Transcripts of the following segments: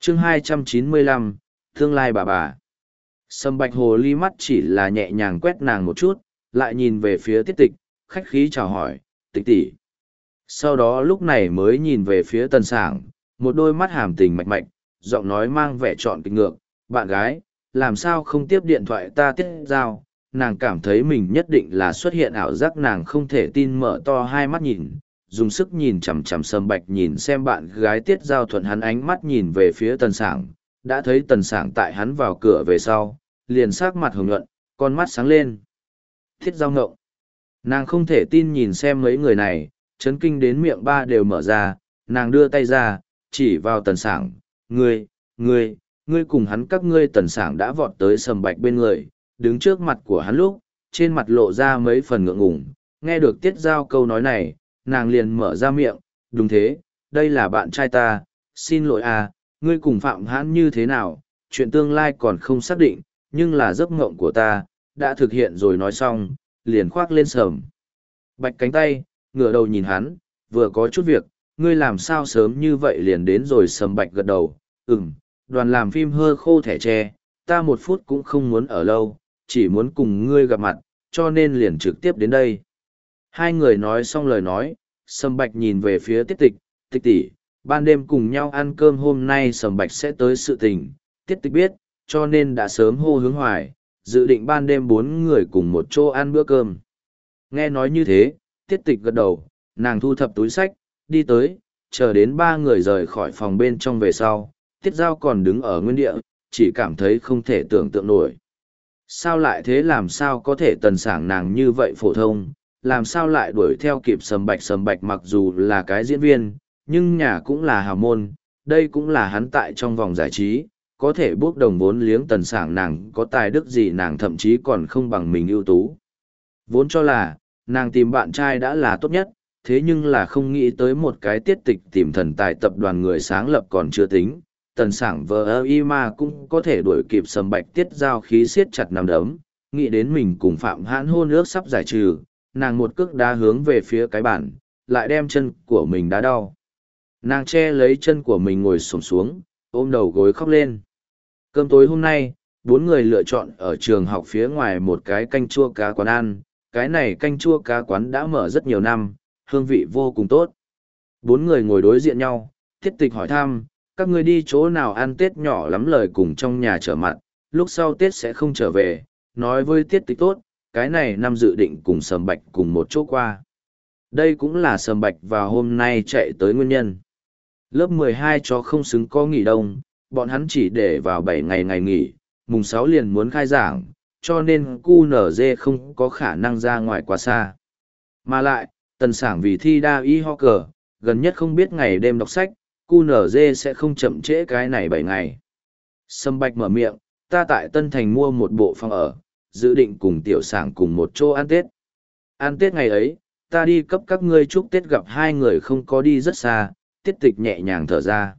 chương 295, tương lai bà. Sâm Bạch hồ ly mắt chỉ là nhẹ nhàng quét nàng một chút, lại nhìn về phía Tiết Tịch, khách khí chào hỏi, Tịch tỷ. Sau đó lúc này mới nhìn về phía Tần Sảng, một đôi mắt hàm tình mạch mạch, giọng nói mang vẻ trọn kịch ngược, bạn gái, làm sao không tiếp điện thoại ta Tiết Giao. Nàng cảm thấy mình nhất định là xuất hiện ảo giác, nàng không thể tin, mở to hai mắt nhìn, dùng sức nhìn chằm chằm Sâm Bạch nhìn xem bạn gái Tiết Giao thuận. Hắn ánh mắt nhìn về phía Tần Sảng, đã thấy Tần Sảng tại hắn vào cửa về sau, liền sắc mặt hồng nhuận, con mắt sáng lên. Tiết Giao ngộng. Nàng không thể tin nhìn xem mấy người này, chấn kinh đến miệng ba đều mở ra, nàng đưa tay ra, chỉ vào Tần Sảng, ngươi cùng hắn. Các ngươi. Tần Sảng đã vọt tới Sâm Bạch bên người, đứng trước mặt của hắn lúc, trên mặt lộ ra mấy phần ngượng ngùng. Nghe được Tiết Giao câu nói này, nàng liền mở ra miệng, đúng thế, đây là bạn trai ta, xin lỗi à, ngươi cùng Phạm Hãn như thế nào, chuyện tương lai còn không xác định, nhưng là giấc mộng của ta, đã thực hiện rồi. Nói xong, liền khoác lên Sâm Bạch cánh tay, ngửa đầu nhìn hắn, vừa có chút việc, ngươi làm sao sớm như vậy liền đến rồi. Sâm Bạch gật đầu, đoàn làm phim hơ khô thẻ tre, ta một phút cũng không muốn ở lâu, chỉ muốn cùng ngươi gặp mặt, cho nên liền trực tiếp đến đây. Hai người nói xong lời nói, Sâm Bạch nhìn về phía Tiết Tịch, Tịch tỷ, ban đêm cùng nhau ăn cơm hôm nay Sâm Bạch sẽ tới sự tình, Tiết Tịch biết, cho nên đã sớm hô Hướng Hoài, dự định ban đêm 4 người cùng một chỗ ăn bữa cơm. Nghe nói như thế, Tiết Tịch gật đầu, nàng thu thập túi xách, đi tới, chờ đến 3 người rời khỏi phòng bên trong về sau, Tiết Giao còn đứng ở nguyên địa, chỉ cảm thấy không thể tưởng tượng nổi. Sao lại thế, làm sao có thể Tần Sảng nàng như vậy phổ thông, làm sao lại đuổi theo kịp Sâm Bạch. Sâm Bạch mặc dù là cái diễn viên, nhưng nhà cũng là hào môn, đây cũng là hắn tại trong vòng giải trí, có thể bước đồng vốn liếng. Tần Sảng nàng có tài đức gì, nàng thậm chí còn không bằng mình ưu tú. Vốn cho là, nàng tìm bạn trai đã là tốt nhất, thế nhưng là không nghĩ tới một cái Tiết Tịch tìm thần tài tập đoàn người sáng lập còn chưa tính. Tần Sảng vờ y mà cũng có thể đuổi kịp Sâm Bạch. Tiết Giao khí siết chặt nắm đấm, nghĩ đến mình cùng Phạm Hãn hôn ước sắp giải trừ, nàng một cước đá hướng về phía cái bàn, lại đem chân của mình đá đau. Nàng che lấy chân của mình ngồi xổm xuống, ôm đầu gối khóc lên. Cơm tối hôm nay, 4 người lựa chọn ở trường học phía ngoài một cái canh chua cá quán ăn. Cái này canh chua cá quán đã mở rất nhiều năm, hương vị vô cùng tốt. 4 người ngồi đối diện nhau, Tiết Tịch hỏi thăm, các ngươi đi chỗ nào ăn Tết, nhỏ lắm lời cùng trong nhà trở mặt, lúc sau Tết sẽ không trở về. Nói với Tiết Tịch tốt, cái này năm dự định cùng Sâm Bạch cùng một chỗ qua. Đây cũng là Sâm Bạch vào hôm nay chạy tới nguyên nhân. Lớp 12 cho không xứng có nghỉ đông, bọn hắn chỉ để vào 7 ngày nghỉ, mùng 6 liền muốn khai giảng, cho nên QNZ không có khả năng ra ngoài quá xa. Mà lại, Tần Sảng vì thi đa y ho cờ, gần nhất không biết ngày đêm đọc sách, QNZ sẽ không chậm trễ cái này 7 ngày. Sâm Bạch mở miệng, ta tại Tân Thành mua một bộ phòng ở, dự định cùng Tiểu Sảng cùng một chỗ ăn Tết. Ăn Tết ngày ấy, ta đi cấp các ngươi chúc Tết, gặp hai người không có đi rất xa. Tiết Tịch nhẹ nhàng thở ra.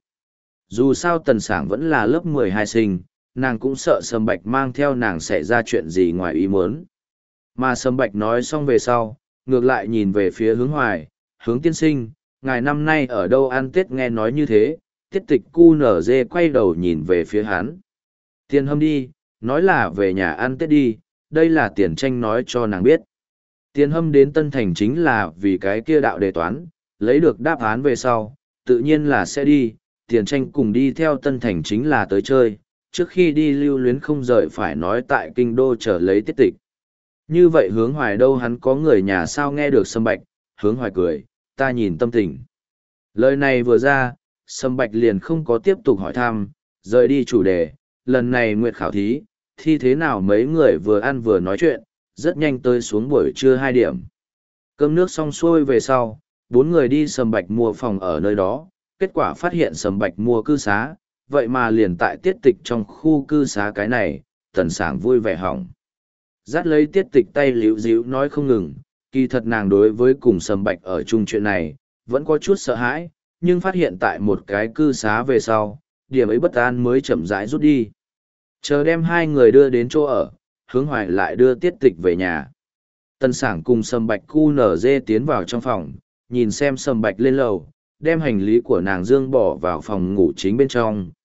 Dù sao Tần Sảng vẫn là lớp 12 sinh, nàng cũng sợ Sâm Bạch mang theo nàng sẽ ra chuyện gì ngoài ý muốn. Mà Sâm Bạch nói xong về sau, ngược lại nhìn về phía Hướng Hoài, Hướng tiên sinh, ngài năm nay ở đâu ăn Tết? Nghe nói như thế, Tiết Tịch QNZ quay đầu nhìn về phía hắn. Tiền Hâm đi, nói là về nhà ăn Tết đi, đây là Tiền Tranh nói cho nàng biết. Tiền Hâm đến Tân Thành chính là vì cái kia đạo đề toán, lấy được đáp án về sau, tự nhiên là sẽ đi. Tiền Tranh cùng đi theo Tân Thành chính là tới chơi, trước khi đi lưu luyến không rời phải nói tại kinh đô chờ lấy Tiết Tịch. Như vậy Hướng Hoài đâu, hắn có người nhà sao? Nghe được Sâm Bạch, Hướng Hoài cười, ta nhìn tâm tình. Lời này vừa ra, Sâm Bạch liền không có tiếp tục hỏi thăm, rời đi chủ đề. Lần này nguyệt khảo thí, thi thế nào? Mấy người vừa ăn vừa nói chuyện, rất nhanh tới xuống buổi trưa 2 điểm. Cơm nước xong xuôi về sau, 4 người đi Sâm Bạch mua phòng ở nơi đó, kết quả phát hiện Sâm Bạch mua cư xá, vậy mà liền tại Tiết Tịch trong khu cư xá. Cái này, Tần Sảng vui vẻ hỏng. Dắt lấy Tiết Tịch tay líu díu nói không ngừng, kỳ thật nàng đối với cùng Sâm Bạch ở chung chuyện này, vẫn có chút sợ hãi, nhưng phát hiện tại một cái cư xá về sau, điểm ấy bất an mới chậm rãi rút đi. Chờ đem 2 người đưa đến chỗ ở, Hướng Hoài lại đưa Tiết Tịch về nhà. Tần Sảng cùng Sâm Bạch QNZ tiến vào trong phòng, nhìn xem Sâm Bạch lên lầu, đem hành lý của nàng Dương bỏ vào phòng ngủ chính bên trong,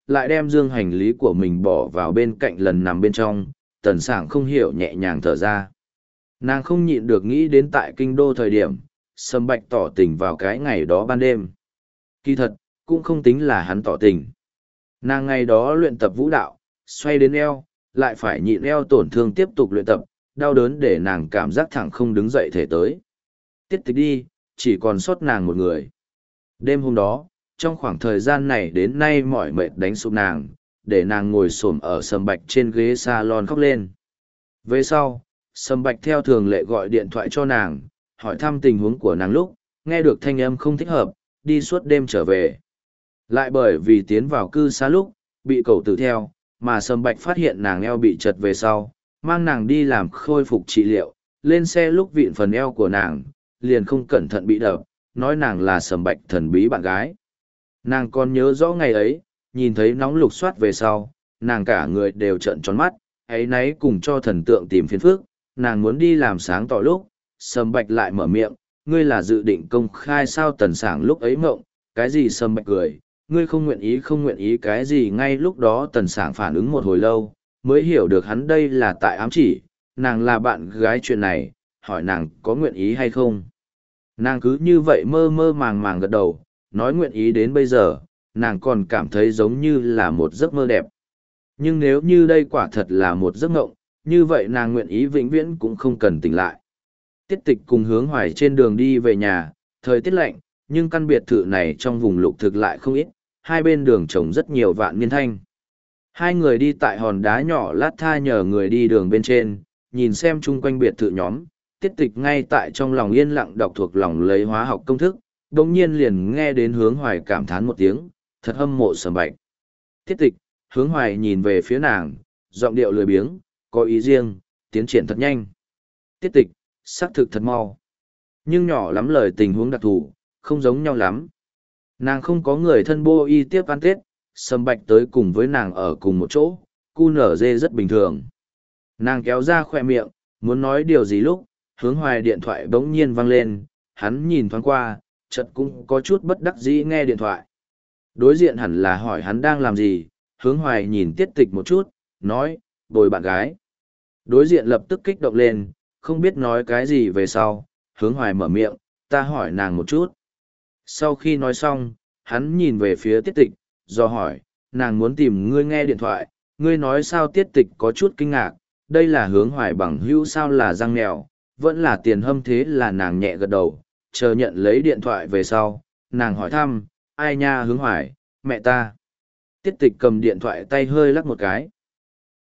lại đem dương hành lý của mình bỏ vào bên cạnh lần nằm bên trong, tần sảng không hiểu nhẹ nhàng thở ra. Nàng không nhịn được nghĩ đến tại kinh đô thời điểm, Sâm Bạch tỏ tình vào cái ngày đó ban đêm. Kỳ thật, cũng không tính là hắn tỏ tình. Nàng ngày đó luyện tập vũ đạo, xoay đến eo, lại phải nhịn eo tổn thương tiếp tục luyện tập, đau đớn để nàng cảm giác thẳng không đứng dậy thể tới. Tiết Tịch đi, chỉ còn sót nàng một người. Đêm hôm đó, trong khoảng thời gian này đến nay mỏi mệt đánh sụp nàng, để nàng ngồi xổm ở Sâm Bạch trên ghế salon khóc lên. Về sau, Sâm Bạch theo thường lệ gọi điện thoại cho nàng, hỏi thăm tình huống của nàng lúc, nghe được thanh âm không thích hợp, đi suốt đêm trở về. Lại bởi vì tiến vào cư xá lúc, bị cậu tử theo, mà Sâm Bạch phát hiện nàng eo bị chật về sau, mang nàng đi làm khôi phục trị liệu, lên xe lúc vịn phần eo của nàng, liền không cẩn thận bị đập, nói nàng là Sâm Bạch thần bí bạn gái. Nàng còn nhớ rõ ngày ấy, nhìn thấy nóng lục soát về sau, nàng cả người đều trợn tròn mắt, ấy nấy cùng cho thần tượng tìm phiền phức, nàng muốn đi làm sáng tỏ lúc, Sâm Bạch lại mở miệng, ngươi là dự định công khai sao Tần Sảng lúc ấy mộng, cái gì Sâm Bạch cười, ngươi không nguyện ý cái gì ngay lúc đó Tần Sảng phản ứng một hồi lâu, mới hiểu được hắn đây là tại ám chỉ, nàng là bạn gái chuyện này, hỏi nàng có nguyện ý hay không. Nàng cứ như vậy mơ mơ màng màng gật đầu, nói nguyện ý đến bây giờ, nàng còn cảm thấy giống như là một giấc mơ đẹp. Nhưng nếu như đây quả thật là một giấc mộng, như vậy nàng nguyện ý vĩnh viễn cũng không cần tỉnh lại. Tiết Tịch cùng Hướng Hoài trên đường đi về nhà, thời tiết lạnh, nhưng căn biệt thự này trong vùng lục thực lại không ít, hai bên đường trồng rất nhiều vạn niên thanh. Hai người đi tại hòn đá nhỏ lát tha nhờ người đi đường bên trên, nhìn xem chung quanh biệt thự nhóm, Tiết Tịch ngay tại trong lòng yên lặng đọc thuộc lòng lấy hóa học công thức, đồng nhiên liền nghe đến Hướng Hoài cảm thán một tiếng, thật hâm mộ Sâm Bạch. Tiết Tịch, Hướng Hoài nhìn về phía nàng, giọng điệu lười biếng, có ý riêng, tiến triển thật nhanh. Tiết Tịch, xác thực thật mau. Nhưng nhỏ lắm lời tình huống đặc thù, không giống nhau lắm. Nàng không có người thân bô y tiếp ăn Tết, Sâm Bạch tới cùng với nàng ở cùng một chỗ, cu nở dê rất bình thường. Nàng kéo ra khoe miệng, muốn nói điều gì lúc, Hướng Hoài điện thoại bỗng nhiên vang lên, hắn nhìn thoáng qua, chợt cũng có chút bất đắc dĩ nghe điện thoại. Đối diện hẳn là hỏi hắn đang làm gì, Hướng Hoài nhìn Tiết Tịch một chút, nói, bồi bạn gái. Đối diện lập tức kích động lên, không biết nói cái gì về sau, Hướng Hoài mở miệng, ta hỏi nàng một chút. Sau khi nói xong, hắn nhìn về phía Tiết Tịch, do hỏi, nàng muốn tìm ngươi nghe điện thoại, ngươi nói sao. Tiết Tịch có chút kinh ngạc, đây là Hướng Hoài bằng hữu sao là răng mèo, vẫn là tiền hâm. Thế là nàng nhẹ gật đầu, chờ nhận lấy điện thoại về sau, nàng hỏi thăm, ai nha Hướng Hoài, mẹ ta. Tiết Tịch cầm điện thoại tay hơi lắc một cái.